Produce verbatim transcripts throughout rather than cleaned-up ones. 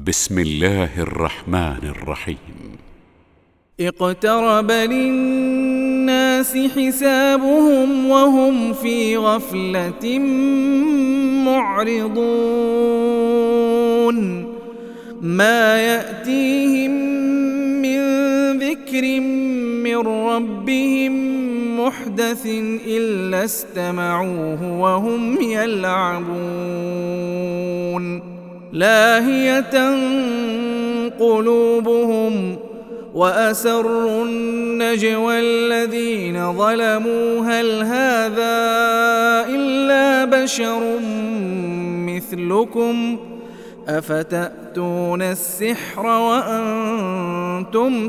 بسم الله الرحمن الرحيم. اقترب للناس حسابهم وهم في غفلة معرضون ما يأتيهم من ذكر من ربهم محدث إلا استمعوه وهم يلعبون لاهية قلوبهم وأسروا النجوى الذين ظلموا هل هذا إلا بشر مثلكم أفتأتون السحر وأنتم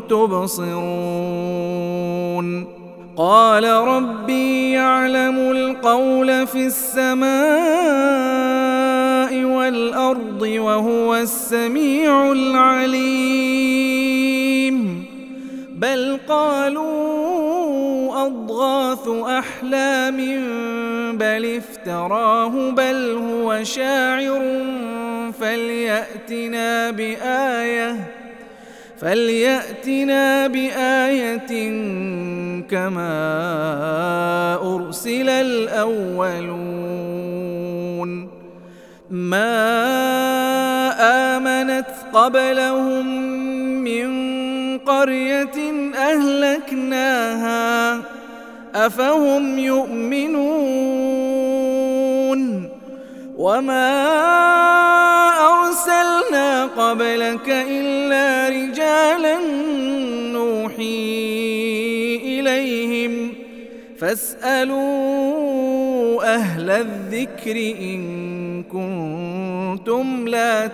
تبصرون قال ربي يعلم القول في السماء والأرض وهو السميع العليم بل قالوا أضغاث أحلام بل افتراه بل هو شاعر فليأتنا بآية فليأتنا بآية كما أرسل الأولون ما آمنت قبلهم من قرية أهلكناها أفهم يؤمنون وما أرسلنا قبلك إلا رجالا نوحي إليهم فاسألوا أهل الذكر إن كنتم لا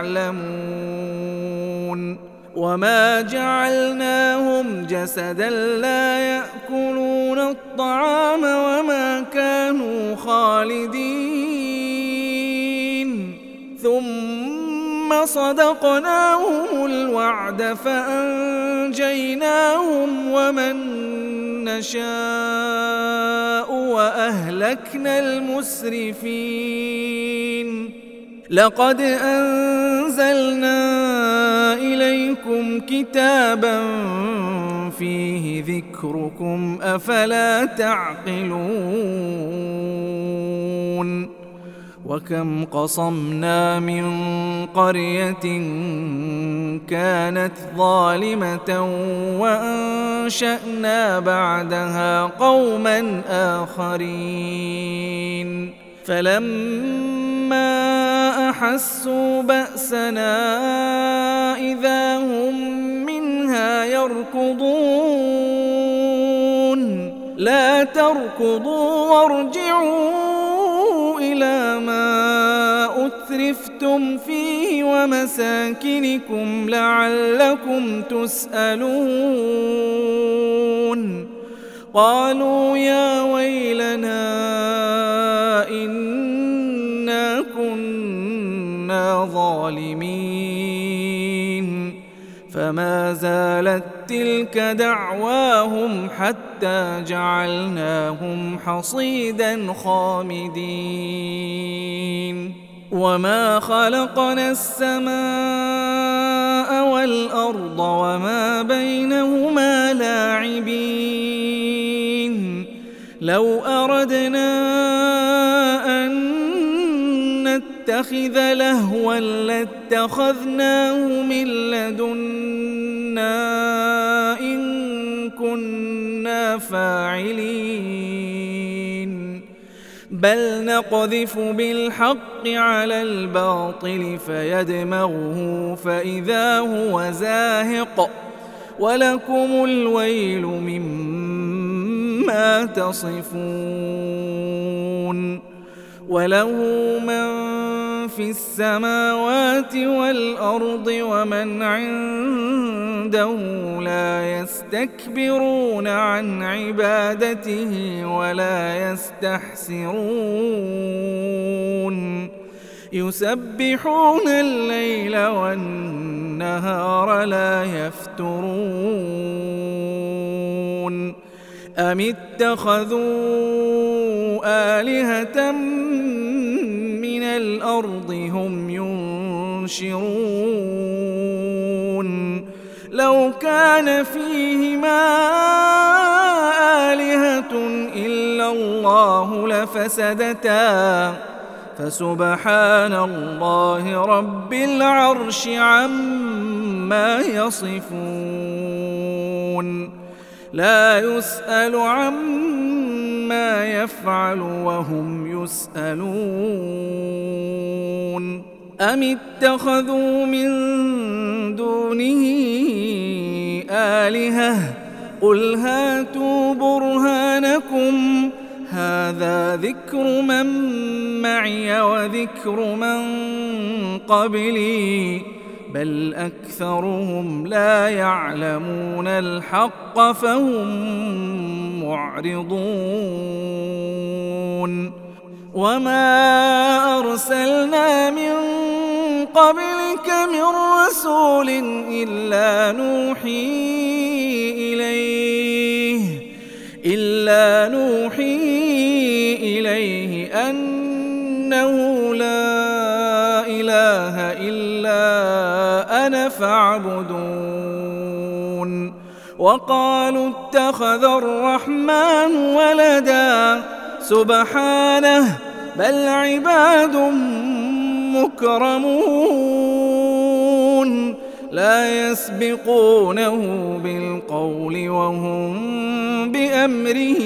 تعلمون وما جعلناهم جسدا لا يأكلون الطعام وما كانوا خالدين ثم صدقناهم الوعد فأنجيناهم ومن نشاء وأهلكنا المسرفين لقد أنزلنا إليكم كتابا فيه ذكركم أفلا تعقلون وكم قصمنا من قرية كانت ظالمة وأنشأنا بعدها قوما آخرين فلما أحسوا بأسنا إذا هم منها يركضون لا تركضوا وارجعوا إلى ما أترفتم فيه ومساكنكم لعلكم تسألون قالوا يا ويلنا إنا كنا ظالمين فما زالت تلك دعواهم حتى جعلناهم حصيدا خامدين وما خلقنا السماء والأرض وما بينهما لاعبين لو أردنا أن نتخذ لهوا لاتخذناه من لدنا إن كنا فاعلين بل نقذف بالحق على الباطل فيدمغه فإذا هو زاهق ولكم الويل مما تصفون وله من في السماوات والأرض ومن عنده لا يستكبرون عن عبادته ولا يستحسرون يسبحون الليل والنهار لا يفترون أم اتخذوا آلهة من الأرض هم ينشرون ينشرون لو كان فيهما آلهة إلا الله لفسدتا فسبحان الله رب العرش عما يصفون لا يسأل عما يفعل وهم يسألون أم اتخذوا من دونه آلهة قل هاتوا برهانكم هذا ذكر من معي وذكر من قبلي بل أكثرهم لا يعلمون الحق فهم معرضون وما أرسلنا من قبلك من رسول إلا نوحي إليه إلا نوحي إليه أنه لا إله إلا أنا فاعبدون وقالوا اتخذ الرحمن ولدا سبحانه بل عباد مكرمون لا يسبقونه بالقول وهم بأمره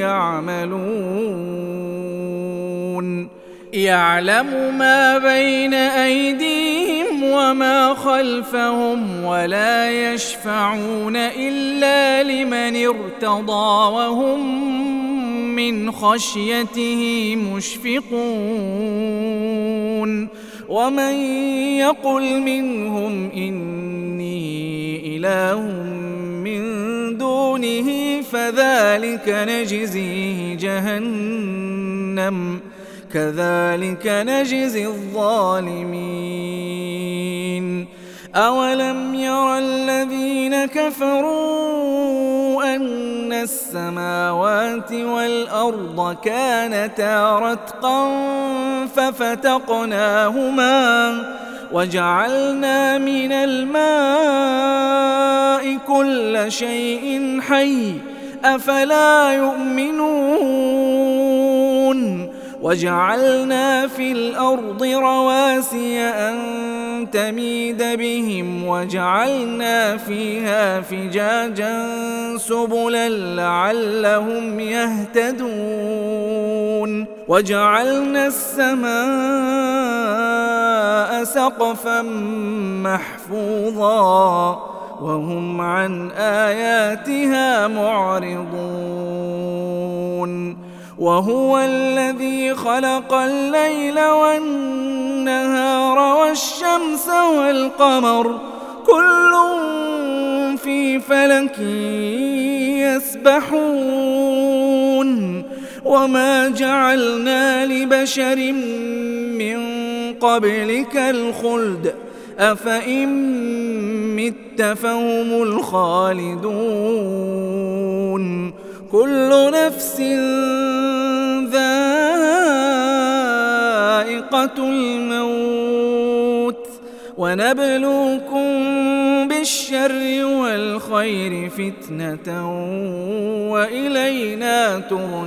يعملون يعلم ما بين أيديهم وما خلفهم ولا يشفعون إلا لمن ارتضى وهم من خشيته مشفقون ومن يقل منهم إني إله من دونه فذلك نجزيه جهنم كذلك نجزي الظالمين أولم ير الذين كفروا أن السماوات والأرض كانتا رتقا ففتقناهما وجعلنا من الماء كل شيء حي أفلا يؤمنون وجعلنا في الأرض رواسي أن تميد بهم وجعلنا فيها فجاجا سبلا لعلهم يهتدون وجعلنا السماء سقفا محفوظا وهم عن آياتها معرضون وهو الذي خلق الليل والنهار والشمس والقمر كل في فلك يسبحون وما جعلنا لبشر من قبلك الخلد أفإن مت فهم الخالدون كل نفس ذائقة الموت ونبلوكم بالشر والخير فتنة وإلينا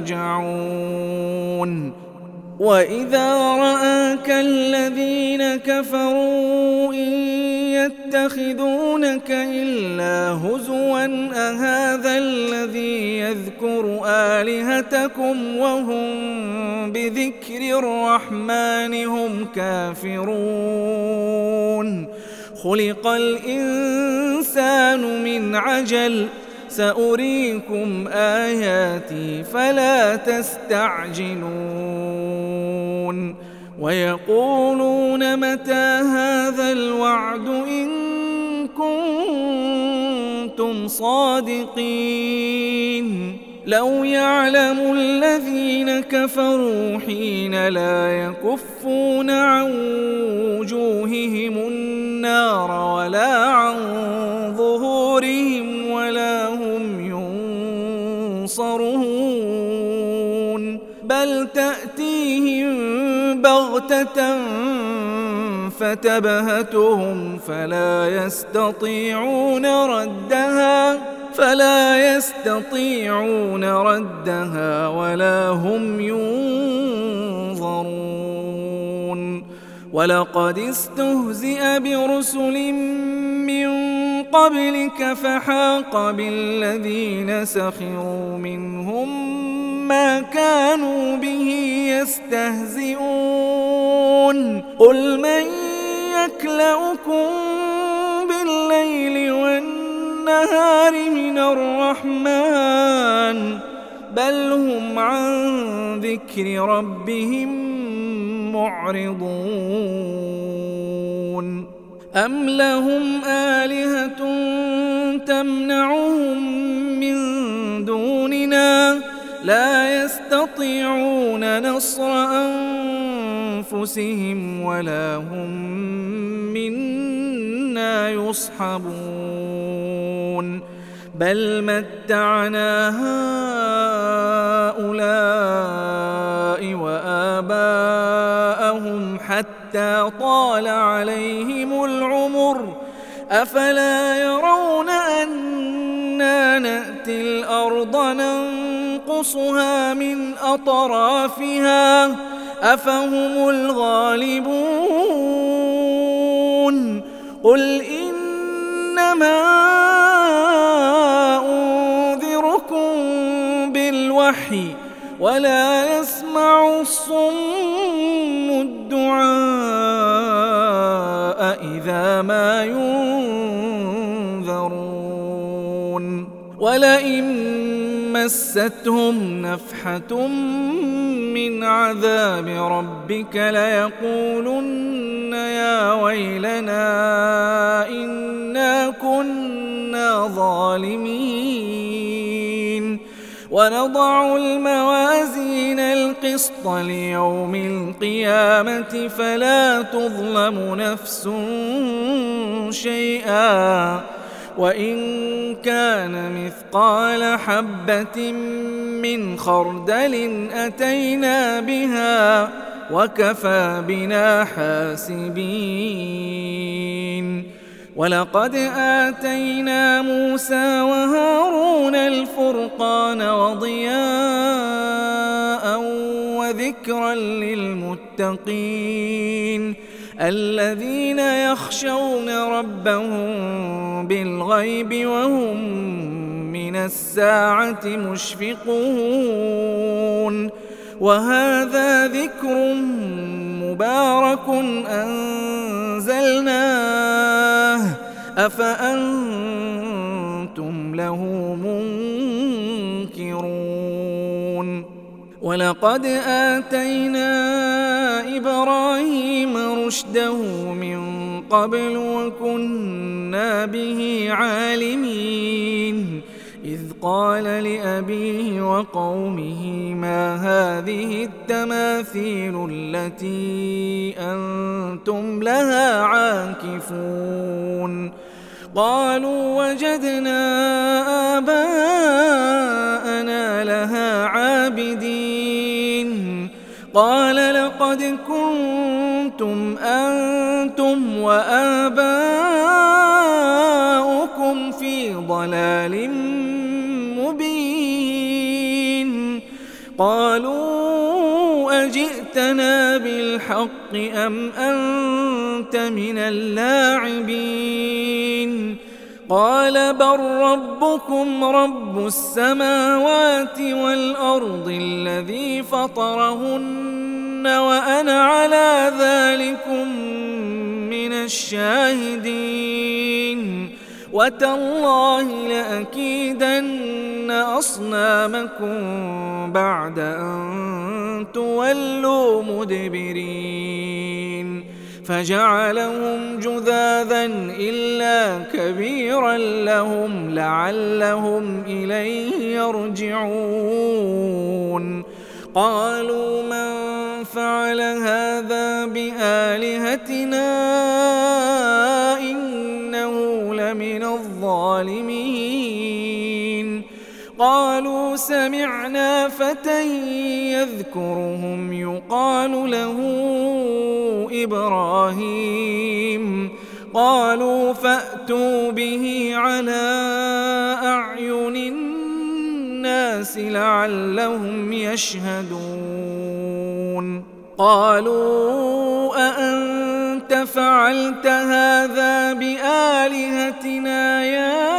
ترجعون وإذا رآك الذين كفروا إن يتخذونك إلا هزوا أهذا الذي يذكر آلهتكم وهم بذكر الرحمن هم كافرون خلق الإنسان من عجل سأريكم آياتي فلا تستعجلون ويقولون متى هذا الوعد إن كنتم صادقين لو يعلم الذين كفروا حين لا يكفون عن وجوههم النار ولا عن ظهورهم ولا هم ينصرون بل تأتيهم بغتة فتبهتهم فلا يستطيعون ردها فلا يستطيعون ردها ولا هم ينظرون. ولقد استهزئ برسل من قبلك فحاق بالذين سخروا منهم ما كانوا به يستهزئون. قل من يكلؤكم بالليل والنهار من الرحمن بل هم عن ذكر ربهم معرضون. أم لهم آلهة تمنعهم من دوننا لا يستطيعون نصر أنفسهم ولا هم منا يصحبون. بل متعنا هؤلاء وآباءهم حتى طال عليهم العمر أفلا يرون أنا نأتي الأرض ننقصها من أطرافها أفهم الغالبون. قل إنما أنذركم بالوحي ولا يسمع الصم الدعاء إذا ما ينذرون. ولئن مستهم نفحة من عذاب ربك ليقولن يا ويلنا إنا كنا ظالمين. ونضع الموازين القسط ليوم القيامة فلا تظلم نفس شيئا وإن كان مثقال حبة من خردل أتينا بها وكفى بنا حاسبين. ولقد آتينا موسى وهارون الفرقان وضياء وذكرا للمتقين الذين يخشون ربهم بالغيب وهم من الساعة مشفقون. وهذا ذكر مبارك أنزلناه أفأنتم له منكرون. ولقد آتينا إبراهيم رشده من قبل وكنا به عالمين. إذ قال لأبيه وقومه ما هذه التماثيل التي أنتم لها عاكفون. قالوا وجدنا آباءنا لها عابدين. قال لقد كنتم أنتم وآباؤكم في ضلال مبين. قالوا أجئتنا بالحق أم أنت من اللاعبين. قال بل ربكم رب السماوات والأرض الذي فطرهن وأنا على ذلكم من الشاهدين. وتالله لأكيدن أصنامكم بعد أن تولوا مدبرين. فجعلهم جذاذا إلا كبيرا لهم لعلهم إليه يرجعون. قالوا من فعل هذا بآلهتنا إنه لمن الظالمين. قالوا سمعنا فتى يذكرهم يقال له إبراهيم قالوا فأتوا به على أعين الناس لعلهم يشهدون قالوا أأنت فعلت هذا بآلهتنا يا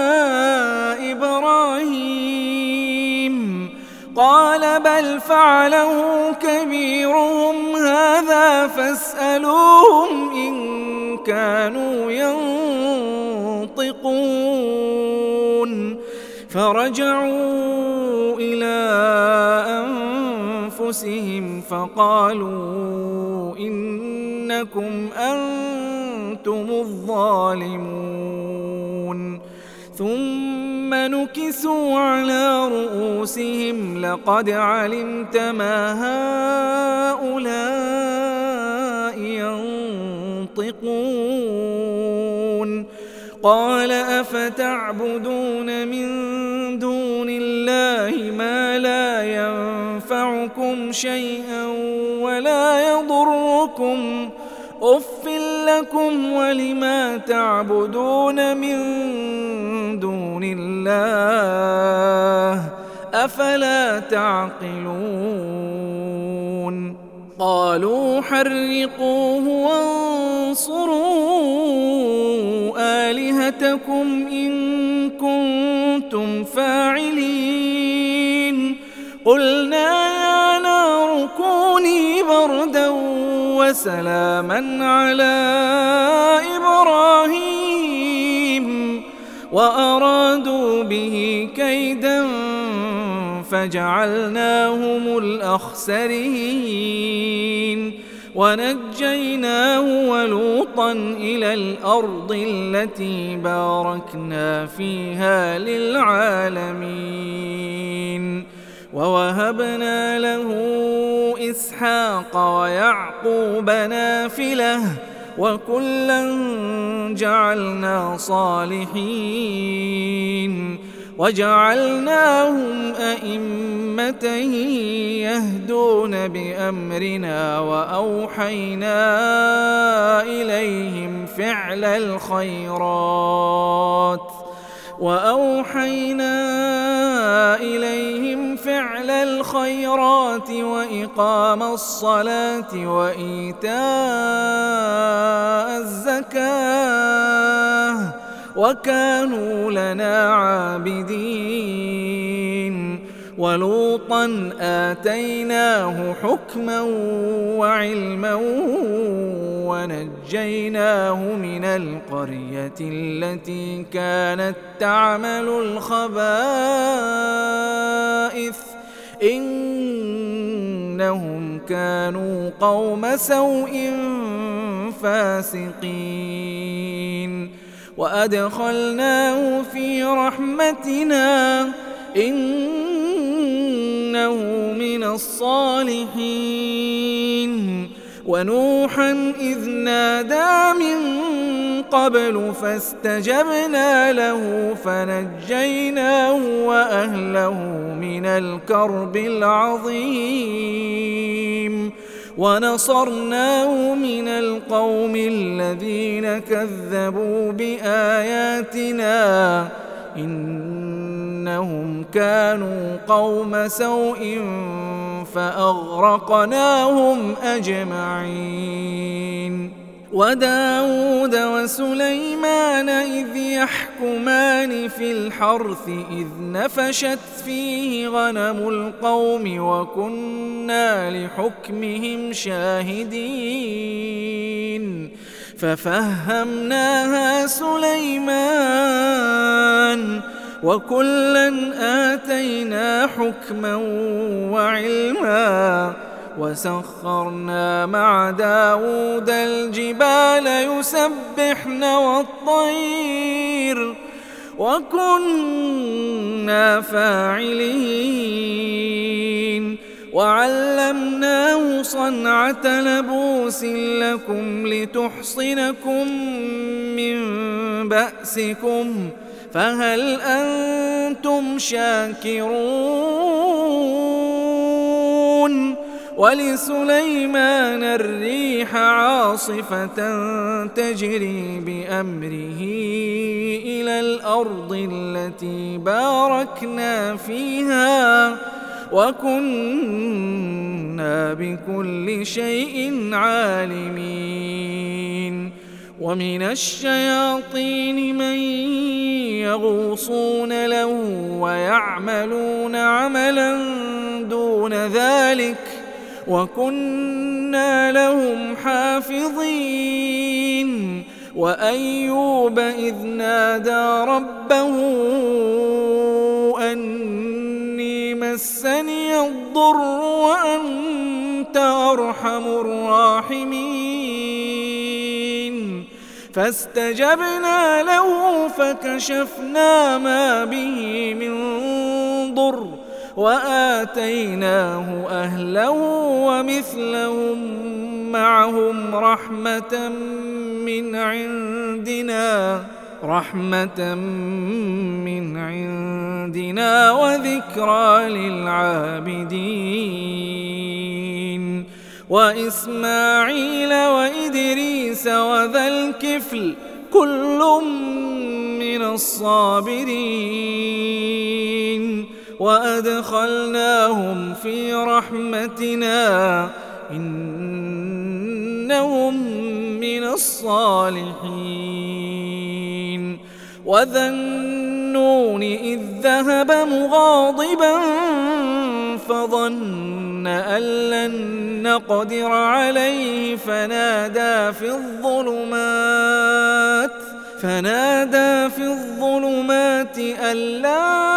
إبراهيم قال بل فعله كبيرهم هذا فاسألوهم إن كانوا ينطقون فرجعوا إلى أنفسهم فقالوا إنكم أنتم الظالمون ثم نكسوا على رؤوسهم لقد علمت ما هؤلاء ينطقون قال أفتعبدون من دون الله ما لا ينفعكم شيئا ولا يضركم أف لكم ولما تعبدون من دون الله أفلا تعقلون قالوا حرقوه وانصروا آلهتكم إن كنتم فاعلين قلنا يا نار كوني بردا وسلاما على إبراهيم وأرادوا به كيدا فجعلناهم الأخسرين ونجيناه ولوطا إلى الأرض التي باركنا فيها للعالمين ووهبنا له إسحاق ويعقوب نافلة وكلا جعلنا صالحين وجعلناهم أئمة يهدون بأمرنا وأوحينا إليهم فعل الخيرات وأوحينا إليهم فعل الخيرات وإقام الصلاة وإيتاء الزكاة وكانوا لنا عابدين ولوطا آتيناه حكما وعلما ونجيناه من القرية التي كانت تعمل الخبائث إنهم كانوا قوم سوء فاسقين وأدخلناه في رحمتنا إنه من الصالحين ونوحا إذ نادى من قبل فاستجبنا له فنجيناه وأهله من الكرب العظيم ونصرناه من القوم الذين كذبوا بآياتنا إنهم كانوا قوم سوء فأغرقناهم أجمعين وداود وسليمان إذ يحكمان في الحرث إذ نفشت فيه غنم القوم وكنا لحكمهم شاهدين ففهمناها سليمان وكلا آتينا حكما وعلما وسخرنا مع داود الجبال يسبحن والطير وكنا فاعلين وعلمناه صنعة لبوس لكم لتحصنكم من بأسكم فهل أنتم شاكرون؟ ولسليمان الريح عاصفة تجري بأمره إلى الأرض التي باركنا فيها وكنا بكل شيء عالمين. ومن الشياطين من يغوصون له ويعملون عملا دون ذلك وكنا لهم حافظين. وأيوب إذ نادى ربه أني مسني الضر وأنت أرحم الراحمين فاستجبنا له فكشفنا ما به من ضر وآتيناه أهله ومثلهم معهم رحمة من عندنا رحمة من عندنا وذكرى للعابدين. وإسماعيل وإدريس وذا الكفل كل من الصابرين وأدخلناهم في رحمتنا إنهم من الصالحين. وذا النون إذ ذهب مغاضبا فظن أن لن نقدر عليه فنادى في الظلمات فنادى في الظلمات أن لا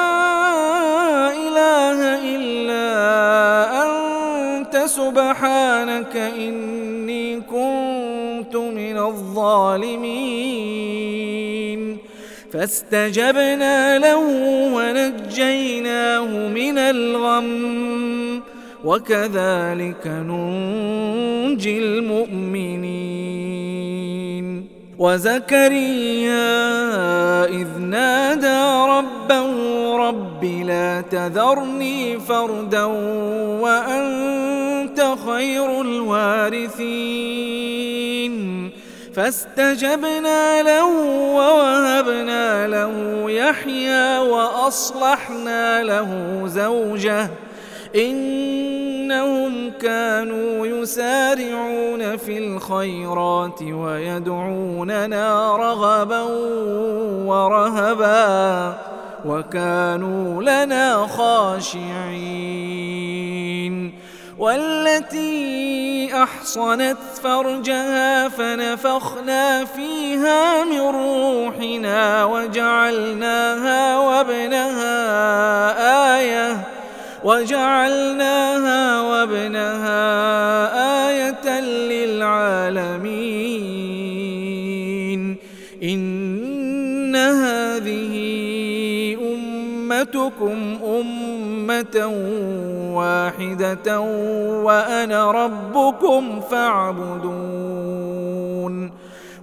إله إلا أنت سبحانك إني كنت من الظالمين. فاستجبنا له ونجيناه من الغم وكذلك ننجي المؤمنين. وزكريا إذ نادى ربه رب لا تذرني فردا وأنت خير الوارثين فاستجبنا له ووهبنا له يحيى وأصلحنا له زوجه إنهم كانوا يسارعون في الخيرات ويدعوننا رغبا ورهبا وكانوا لنا خاشعين. والتي أحصنت فرجها فنفخنا فيها من روحنا وجعلناها وابنها آية وجعلناها وابنها آية للعالمين. إن هذه أمتكم أمة واحدة وأنا ربكم فاعبدون.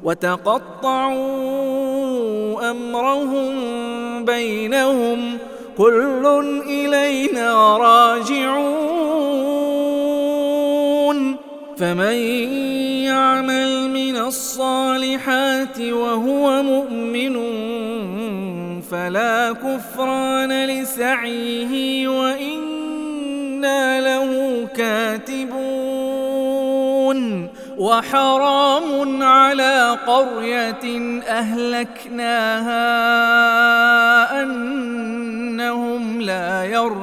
وتقطعوا أمرهم بينهم كل إلينا راجعون. فمن يعمل من الصالحات وهو مؤمن فلا كفران لسعيه وإنا له كاتبون. وحرام على قرية أهلكناها أنهم لا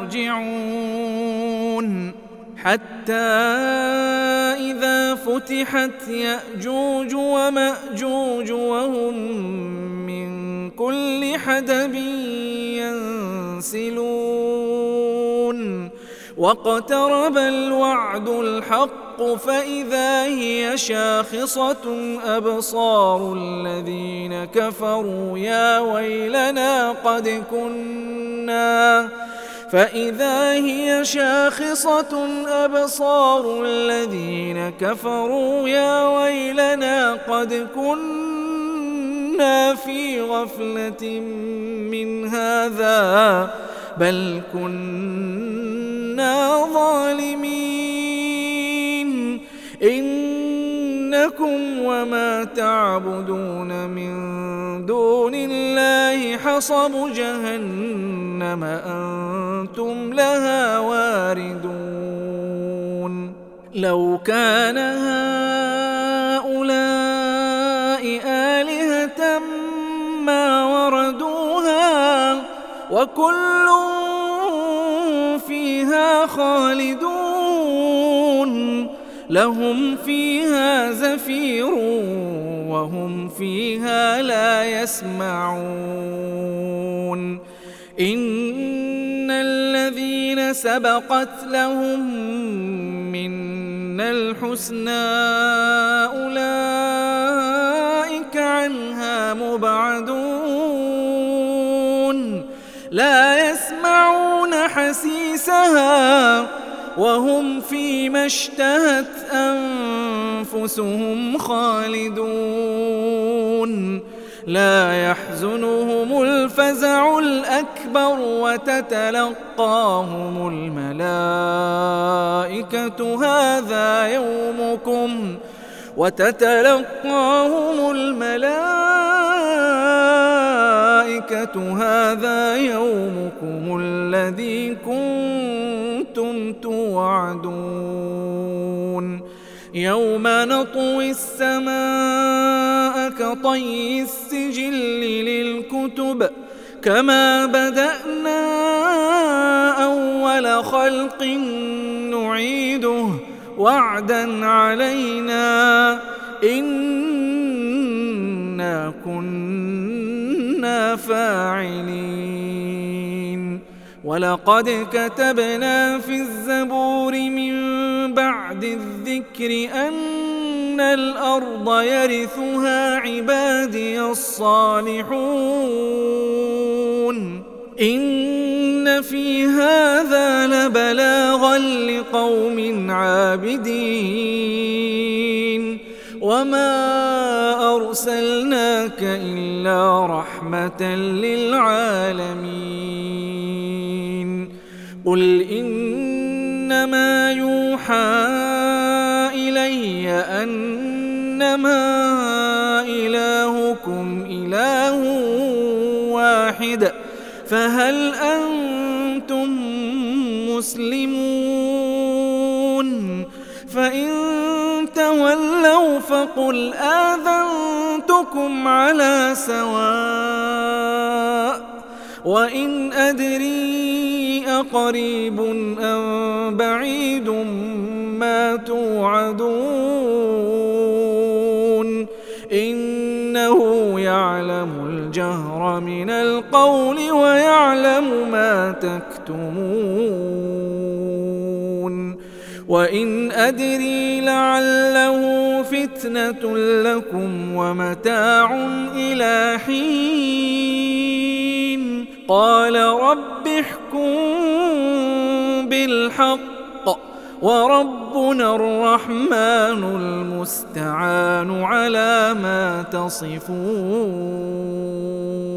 يرجعون حتى إذا فتحت يأجوج ومأجوج وهم من كل حدب ينسلون. واقترب الوعد الحق فإذا هي شاخصة أبصار الذين كفروا يا ويلنا قد كنا فإذا هي شاخصة أبصار الذين كفروا يا ويلنا قد كنا كنا في غفلة من هذا بل كنا ظالمين إنكم وما تعبدون من دون الله حصب جهنم أنتم لها واردون لو كان هؤلاء آلهة ما وردوها وكل فيها خالدون لهم فيها زفير وهم فيها لا يسمعون إن الذين سبقت لهم منا الحسنى أولئك عنها مبعدون لا يسمعون حسيسها وهم فيما اشتهت أنفسهم خالدون لا يحزنهم الفزع الأكبر وتتلقاهم الملائكة هذا يومكم وتتلقاهم الملائكة هذا يومكم الذي كنتم توعدون يوم نطوي السماء كطي السجل للكتب كما بدأنا أول خلق نعيده وعدا علينا إنا كنا فاعلين ولقد كتبنا في الزبور من بعد الذكر أن الأرض يرثها عبادي الصالحون إن في هذا لبلاغا لقوم عابدين وما أرسلناك إلا رحمة للعالمين قل إنما يوحى إلي أنما إلهكم إله واحد فهل أنتم مسلمون فإن تولوا فقل آذنتكم على سواء وإن أدري أقريب أم بعيد ما توعدون إنه يعلم الجهر من القول ويعلم ما تكتمون وإن أدري لعله فتنة لكم ومتاع إلى حين قال رب احكم بالحق وربنا الرحمن المستعان على ما تصفون.